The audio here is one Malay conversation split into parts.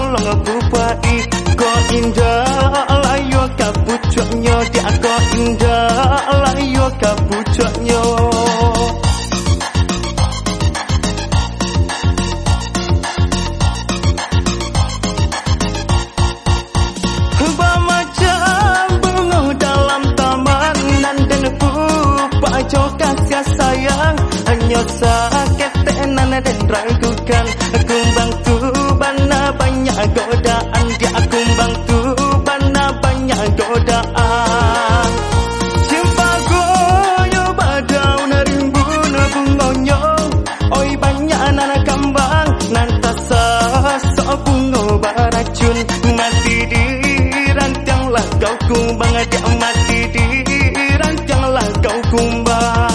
tolong bubai. Ko indah layu ka pucuknya, dia ko indah layu ka pucuknya. Kasih sayang hanya sakit tenan dan ragukan. Aku bantu bana banyak godaan, dia aku bantu bana banyak godaan. Jumpa goyo badau narimbun bungonyo, oi banyak anak kambang nantasa sok bungo baracun. Mati di rantinglah kau kumbang, dia mati di rantinglah kau kumbang.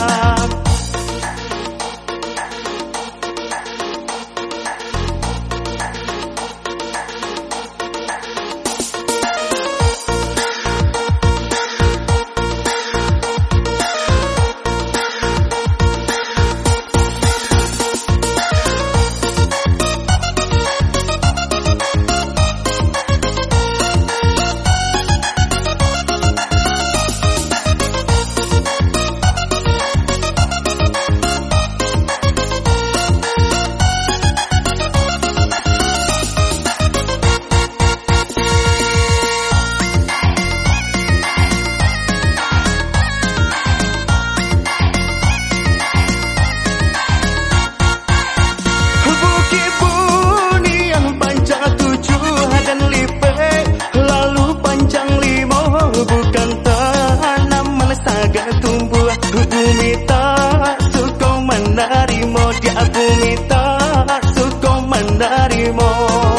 Bumi tak suka menerima, dia bumi tak suka menerima.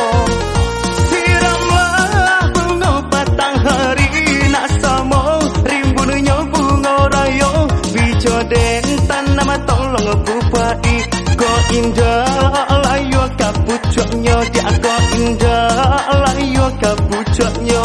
Siramlah bunga patang hari nak sama, rimbunnya bunga raya. Bijo dentan nama tolong bubai. Ko indah layu ka pucuknya, dia ko indah layu ka pucuknya.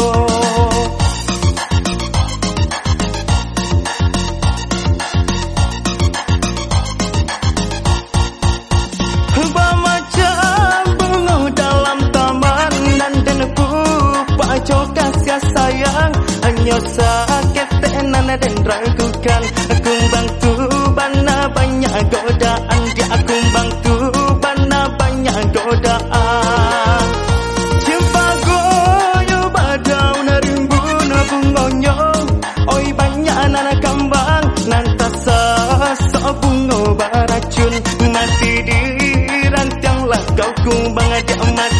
Kasih sayang hanya sakit tenan dan ragukan. Aku bantu bana banyak godaan, dia aku bantu bana banyak godaan. Jumpa goyo badau narimbun bungonyo, oi banyak anak kambang nantasa sok bungo baracun. Mati di rantinglah kau kumbang, dia mati